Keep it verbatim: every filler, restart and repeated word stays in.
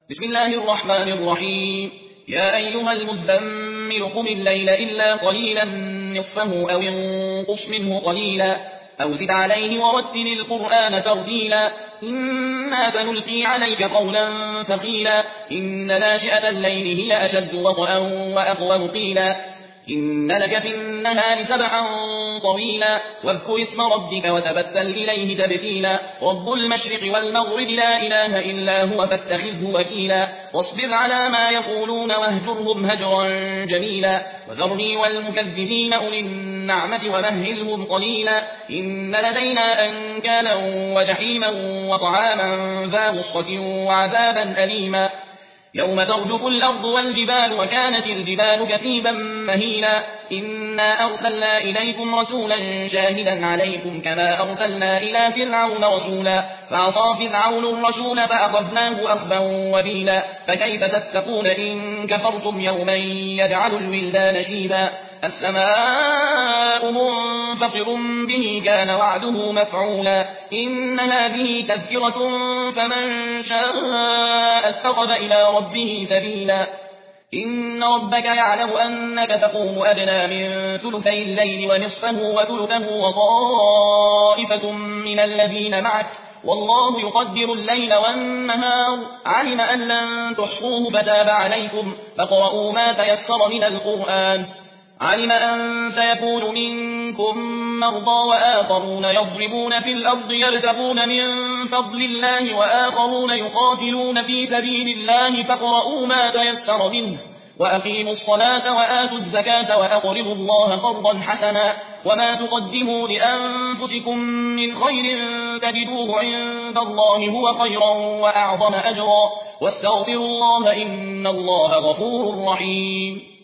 بسم الله الرحمن الرحيم. يا أيها المزمل قم الليل إلا قليلا نصفه أو انقص منه قليلا أو زد عليه ورتل القرآن ترتيلا إنا سنلقي عليك قولا ثقيلا إن ناشئة الليل هي أشد وطئا وأقوم قيلا إن لك في النهار سبحا طويلا واذكر اسم ربك وتبتل إليه تبتيلا رب المشرق والمغرب لا إله إلا هو فاتخذه وكيلا واصبر على ما يقولون واهجرهم هجرا جميلا وذرني والمكذبين أولي النعمة ومهلهم قليلا إن لدينا أنكالا وجحيما وطعاما ذا غصة وعذابا أليما يوم ترجف الأرض والجبال وكانت الجبال كثيبا مهيلا إنا أرسلنا إليكم رسولا شاهدا عليكم كما أرسلنا إلى فرعون رسولا فعصى فرعون الرسول فأخذناه أخذا وبيلا فكيف تتقون إن كفرتم يوما يجعل الولدان شيبا السماء منفطر به كان وعده مفعولا إن هذه تذكرة فمن شاء اتخذ إلى ربه سبيلا إن ربك يعلم أنك تقوم أدنى من ثلثي الليل ونصفه وثلثه وطائفة من الذين معك والله يقدر الليل والنهار علم أن لن تحصوه فتاب عليكم فاقرؤوا ما تيسر من القرآن علم أن سيكون منكم مرضى وآخرون يضربون في الأرض يبتغون من فضل الله وآخرون يقاتلون في سبيل الله فاقرؤوا ما تيسر منه وأقيموا الصلاة وآتوا الزكاة وأقرضوا الله قرضا حسنا وما تقدموا لأنفسكم من خير تجدوه عند الله هو خيرا وأعظم أجرا واستغفروا الله إن الله غفور رحيم.